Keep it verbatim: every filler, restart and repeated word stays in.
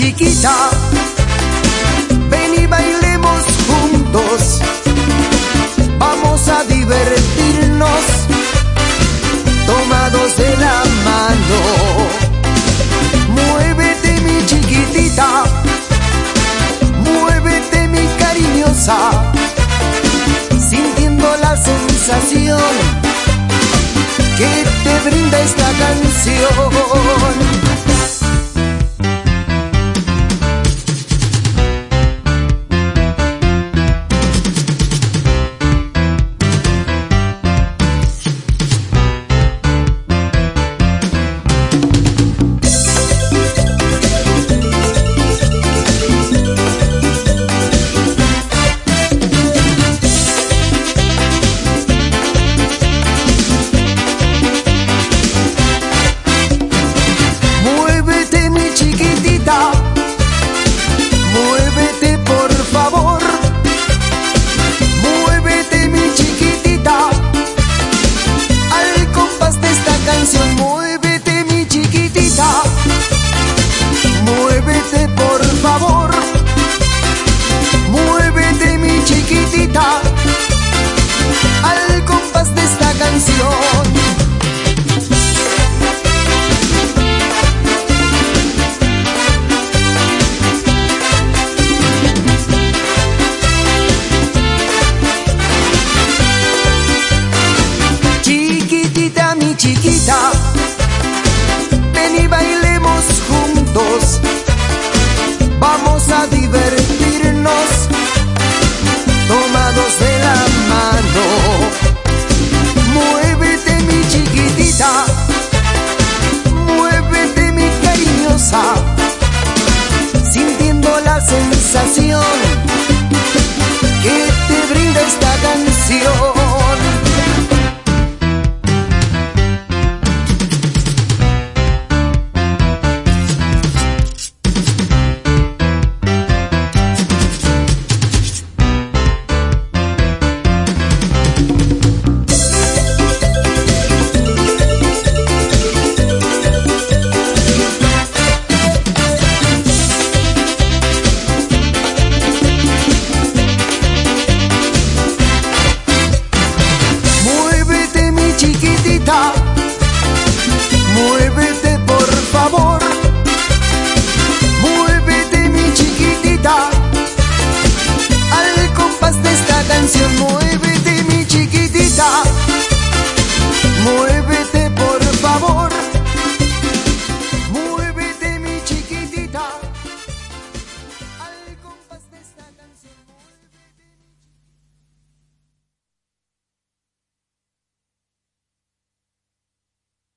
chiquita, ven y bailemos juntos, vamos a divertirnos, tomados de la mano. Muévete mi chiquitita, muévete mi cariñosa, sintiendo la sensación que te brinda esta canción. Muévete por favor, muévete mi chiquitita, al compás de esta canción. Muévete mi chiquitita, muévete por favor, muévete mi chiquitita, al compás de esta canción. Chiquita, ven y bailemos juntos, vamos a divertirnos, tomados de la mano. Muévete mi chiquitita, muévete mi cariñosa, sintiendo la sensación que te brinda esta canción.